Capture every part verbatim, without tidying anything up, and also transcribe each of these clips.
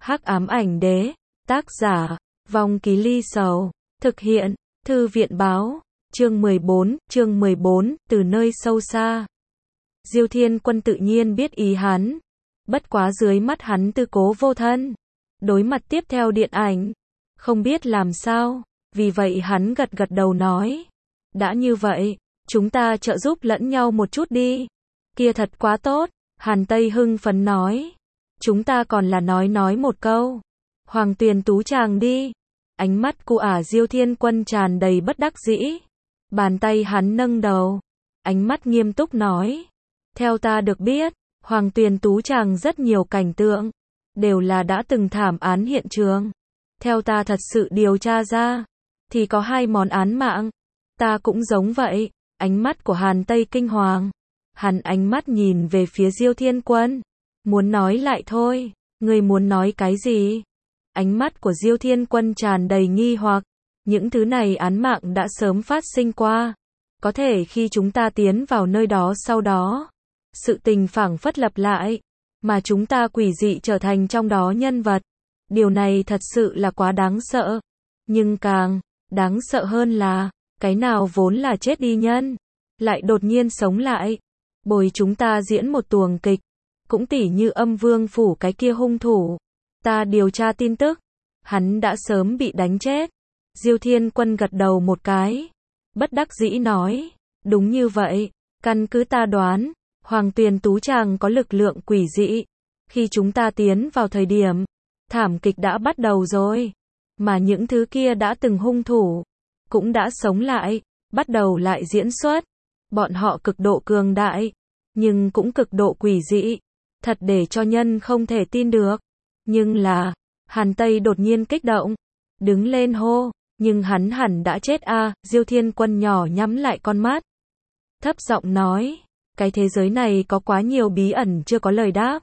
Hắc ám ảnh đế, tác giả, Vong Ký Ly Sầu, thực hiện, Thư viện báo, chương mười bốn, chương mười bốn, từ nơi sâu xa. Diêu Thiên Quân tự nhiên biết ý hắn, bất quá dưới mắt hắn tư cố vô thân, đối mặt tiếp theo điện ảnh, không biết làm sao, vì vậy hắn gật gật đầu nói, đã như vậy, chúng ta trợ giúp lẫn nhau một chút đi, kia thật quá tốt, Hàn Tây hưng phấn nói, chúng ta còn là nói nói một câu, Hoàng Tuyền Tú chàng đi, ánh mắt của ả Diêu Thiên Quân tràn đầy bất đắc dĩ, bàn tay hắn nâng đầu, ánh mắt nghiêm túc nói, theo ta được biết, Hoàng Tuyền Tú chàng rất nhiều cảnh tượng, đều là đã từng thảm án hiện trường, theo ta thật sự điều tra ra, thì có hai món án mạng, ta cũng giống vậy, ánh mắt của Hàn Tây kinh hoàng, hắn ánh mắt nhìn về phía Diêu Thiên Quân, muốn nói lại thôi, ngươi muốn nói cái gì? Ánh mắt của Diêu Thiên Quân tràn đầy nghi hoặc, những thứ này án mạng đã sớm phát sinh qua, có thể khi chúng ta tiến vào nơi đó sau đó, sự tình phảng phất lặp lại, mà chúng ta quỷ dị trở thành trong đó nhân vật, điều này thật sự là quá đáng sợ, nhưng càng đáng sợ hơn là, cái nào vốn là chết đi nhân, lại đột nhiên sống lại, bồi chúng ta diễn một tuồng kịch, cũng tỉ như Âm Vương phủ cái kia hung thủ, ta điều tra tin tức, hắn đã sớm bị đánh chết. Diêu Thiên Quân gật đầu một cái, bất đắc dĩ nói, đúng như vậy, căn cứ ta đoán, Hoàng Tuyền Tú chàng có lực lượng quỷ dị, khi chúng ta tiến vào thời điểm, thảm kịch đã bắt đầu rồi, mà những thứ kia đã từng hung thủ, cũng đã sống lại, bắt đầu lại diễn xuất, bọn họ cực độ cường đại, nhưng cũng cực độ quỷ dị, thật để cho nhân không thể tin được, nhưng là, Hàn Tây đột nhiên kích động, đứng lên hô, nhưng hắn hẳn đã chết a. À, Diêu Thiên Quân nhỏ nhắm lại con mắt, thấp giọng nói, cái thế giới này có quá nhiều bí ẩn chưa có lời đáp,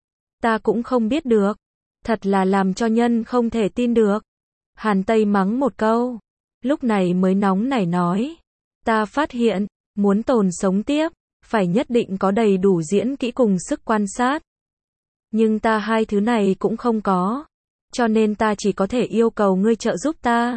ta cũng không biết được, thật là làm cho nhân không thể tin được. Hàn Tây mắng một câu, lúc này mới nóng nảy nói, ta phát hiện, muốn tồn sống tiếp, phải nhất định có đầy đủ diễn kỹ cùng sức quan sát, nhưng ta hai thứ này cũng không có, cho nên ta chỉ có thể yêu cầu ngươi trợ giúp ta.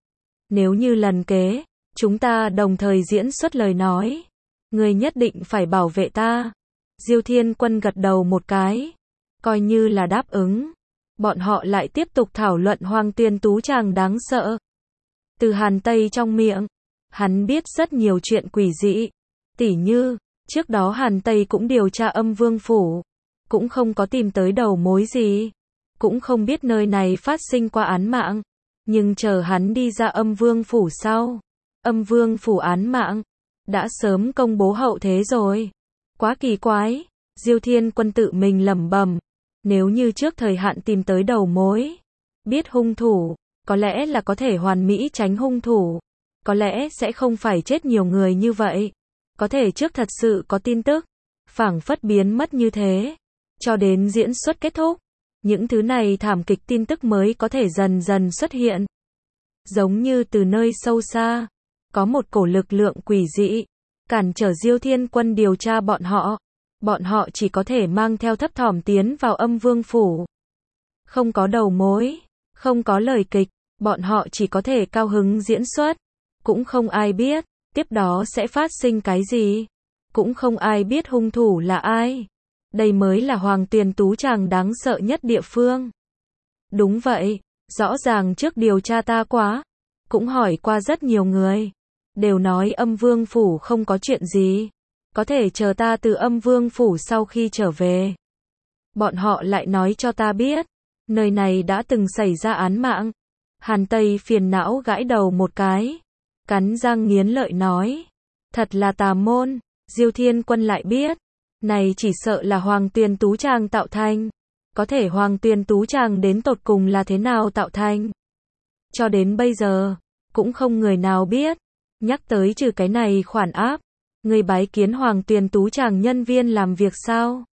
Nếu như lần kế, chúng ta đồng thời diễn xuất lời nói, ngươi nhất định phải bảo vệ ta. Diêu Thiên Quân gật đầu một cái, coi như là đáp ứng. Bọn họ lại tiếp tục thảo luận Hoàng Tuyền Tú chàng đáng sợ. Từ Hàn Tây trong miệng, hắn biết rất nhiều chuyện quỷ dị, tỉ như, trước đó Hàn Tây cũng điều tra Âm Vương phủ, cũng không có tìm tới đầu mối gì, cũng không biết nơi này phát sinh qua án mạng, nhưng chờ hắn đi ra Âm Vương phủ sau, Âm Vương phủ án mạng đã sớm công bố hậu thế rồi. Quá kỳ quái, Diêu Thiên Quân tự mình lẩm bẩm, nếu như trước thời hạn tìm tới đầu mối, biết hung thủ, có lẽ là có thể hoàn mỹ tránh hung thủ, có lẽ sẽ không phải chết nhiều người như vậy, có thể trước thật sự có tin tức, phảng phất biến mất như thế, cho đến diễn xuất kết thúc, những thứ này thảm kịch tin tức mới có thể dần dần xuất hiện. Giống như từ nơi sâu xa, có một cổ lực lượng quỷ dị, cản trở Diêu Thiên Quân điều tra bọn họ, bọn họ chỉ có thể mang theo thấp thỏm tiến vào Âm Vương phủ. Không có đầu mối, không có lời kịch, bọn họ chỉ có thể cao hứng diễn xuất, cũng không ai biết, tiếp đó sẽ phát sinh cái gì, cũng không ai biết hung thủ là ai. Đây mới là Hoàng Tuyền Tú chàng đáng sợ nhất địa phương. Đúng vậy, rõ ràng trước điều tra ta quá, cũng hỏi qua rất nhiều người, đều nói Âm Vương phủ không có chuyện gì, có thể chờ ta từ Âm Vương phủ sau khi trở về. Bọn họ lại nói cho ta biết, nơi này đã từng xảy ra án mạng. Hàn Tây phiền não gãi đầu một cái, cắn răng nghiến lợi nói, thật là tà môn. Diêu Thiên Quân lại biết, này chỉ sợ là Hoàng Tuyền Tú chàng tạo thành, có thể Hoàng Tuyền Tú chàng đến tột cùng là thế nào tạo thành. Cho đến bây giờ, cũng không người nào biết, nhắc tới trừ cái này khoản áp, người bái kiến Hoàng Tuyền Tú chàng nhân viên làm việc sao?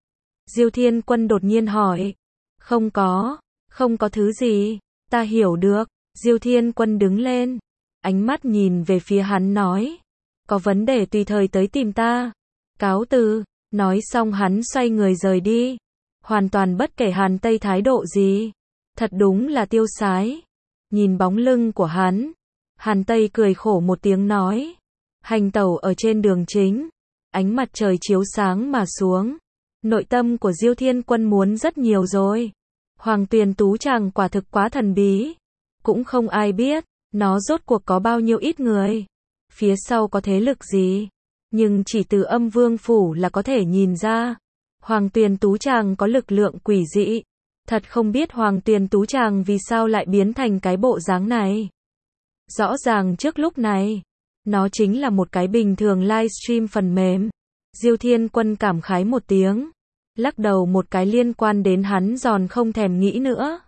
Diêu Thiên Quân đột nhiên hỏi, không có, không có thứ gì, ta hiểu được. Diêu Thiên Quân đứng lên, ánh mắt nhìn về phía hắn nói, có vấn đề tùy thời tới tìm ta, cáo từ. Nói xong hắn xoay người rời đi. hoàn toàn bất kể Hàn Tây thái độ gì. Thật đúng là tiêu sái. Nhìn bóng lưng của hắn, Hàn Tây cười khổ một tiếng nói. Hành tẩu ở trên đường chính, ánh mặt trời chiếu sáng mà xuống. Nội tâm của Diêu Thiên Quân muốn rất nhiều rồi. Hoàng Tuyền Tú chàng quả thực quá thần bí. Cũng không ai biết, nó rốt cuộc có bao nhiêu ít người. Phía sau có thế lực gì. Nhưng chỉ từ Âm Vương Phủ là có thể nhìn ra. Hoàng Tuyền Tú chàng có lực lượng quỷ dị. Thật không biết Hoàng Tuyền Tú chàng vì sao lại biến thành cái bộ dáng này. Rõ ràng trước lúc này, nó chính là một cái bình thường livestream phần mềm. Diêu Thiên Quân cảm khái một tiếng. Lắc đầu một cái liên quan đến hắn giòn không thèm nghĩ nữa.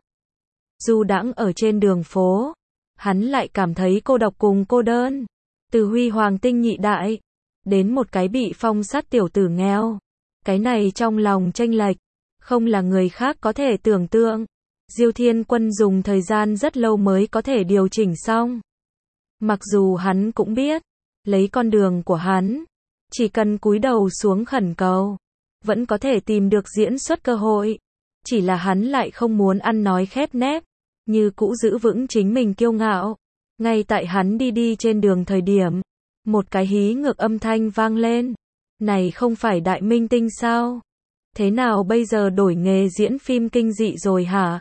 Du đãng ở trên đường phố, hắn lại cảm thấy cô độc cùng cô đơn. Từ huy hoàng tinh nhị đại, đến một cái bị phong sát tiểu tử nghèo. Cái này trong lòng chênh lệch, không là người khác có thể tưởng tượng. Diêu Thiên Quân dùng thời gian rất lâu mới có thể điều chỉnh xong. Mặc dù hắn cũng biết, lấy con đường của hắn, chỉ cần cúi đầu xuống khẩn cầu, vẫn có thể tìm được diễn xuất cơ hội. Chỉ là hắn lại không muốn ăn nói khép nép, như cũ giữ vững chính mình kiêu ngạo. Ngay tại hắn đi đi trên đường thời điểm, một cái hí ngược âm thanh vang lên. Này không phải Đại Minh Tinh sao? Thế nào bây giờ đổi nghề diễn phim kinh dị rồi hả?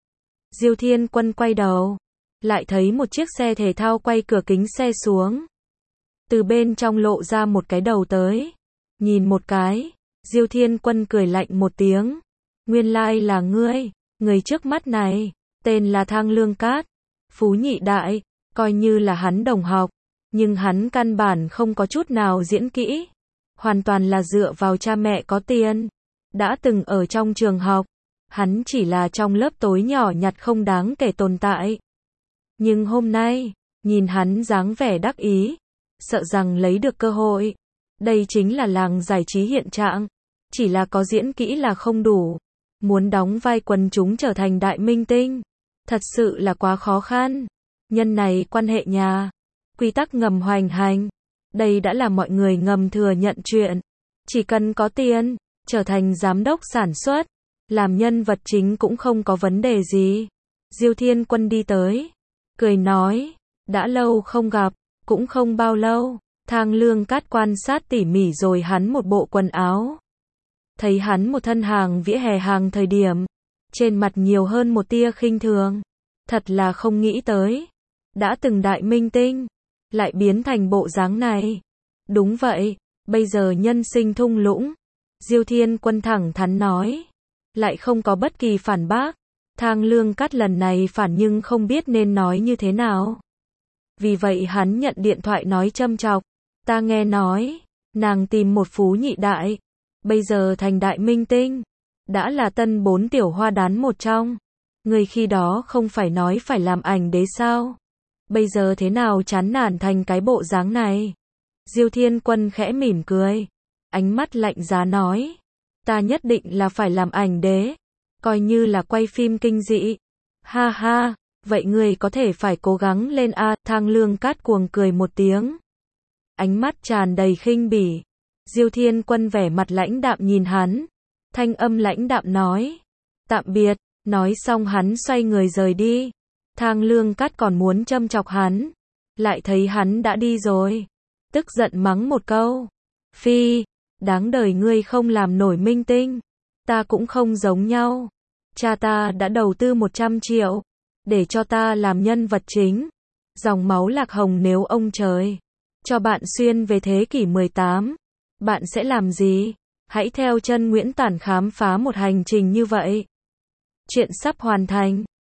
Diêu Thiên Quân quay đầu, lại thấy một chiếc xe thể thao quay cửa kính xe xuống. Từ bên trong lộ ra một cái đầu tới. Nhìn một cái, Diêu Thiên Quân cười lạnh một tiếng. Nguyên lai là ngươi, người trước mắt này, tên là Thang Lương Cát, Phú Nhị Đại, coi như là hắn đồng học, nhưng hắn căn bản không có chút nào diễn kỹ, hoàn toàn là dựa vào cha mẹ có tiền. Đã từng ở trong trường học, hắn chỉ là trong lớp tối nhỏ nhặt không đáng kể tồn tại. Nhưng hôm nay, nhìn hắn dáng vẻ đắc ý, sợ rằng lấy được cơ hội. Đây chính là làng giải trí hiện trạng, chỉ là có diễn kỹ là không đủ. Muốn đóng vai quần chúng trở thành đại minh tinh, thật sự là quá khó khăn. Nhân này quan hệ nhà, quy tắc ngầm hoành hành. Đây đã là mọi người ngầm thừa nhận chuyện. Chỉ cần có tiền, trở thành giám đốc sản xuất, làm nhân vật chính cũng không có vấn đề gì. Diêu Thiên Quân đi tới, cười nói, đã lâu không gặp, cũng không bao lâu. Thang Lương Cát quan sát tỉ mỉ rồi hắn một bộ quần áo. Thấy hắn một thân hàng vỉa hè hàng thời điểm, trên mặt nhiều hơn một tia khinh thường. Thật là không nghĩ tới, đã từng đại minh tinh, lại biến thành bộ dáng này. Đúng vậy, bây giờ nhân sinh thung lũng. Diêu Thiên Quân thẳng thắn nói, lại không có bất kỳ phản bác. Thang Lương Cát lần này phản nhưng không biết nên nói như thế nào. Vì vậy hắn nhận điện thoại nói châm chọc, ta nghe nói, nàng tìm một Phú Nhị Đại, bây giờ thành đại minh tinh, đã là tân bốn tiểu hoa đán một trong. Người khi đó không phải nói phải làm ảnh đế sao? Bây giờ thế nào chán nản thành cái bộ dáng này? Diêu Thiên Quân khẽ mỉm cười, ánh mắt lạnh giá nói, ta nhất định là phải làm ảnh đế, coi như là quay phim kinh dị. Ha ha, vậy ngươi có thể phải cố gắng lên a. Thang Lương Cát cuồng cười một tiếng, ánh mắt tràn đầy khinh bỉ. Diêu Thiên Quân vẻ mặt lãnh đạm nhìn hắn, thanh âm lãnh đạm nói, tạm biệt. Nói xong hắn xoay người rời đi. Thang Lương Cát còn muốn châm chọc hắn, lại thấy hắn đã đi rồi, tức giận mắng một câu, phi, đáng đời ngươi không làm nổi minh tinh, ta cũng không giống nhau. Cha ta đã đầu tư một trăm triệu, để cho ta làm nhân vật chính, dòng máu lạc hồng. Nếu ông trời cho bạn xuyên về thế kỷ mười tám, bạn sẽ làm gì? Hãy theo chân Nguyễn Tản khám phá một hành trình như vậy. Chuyện sắp hoàn thành.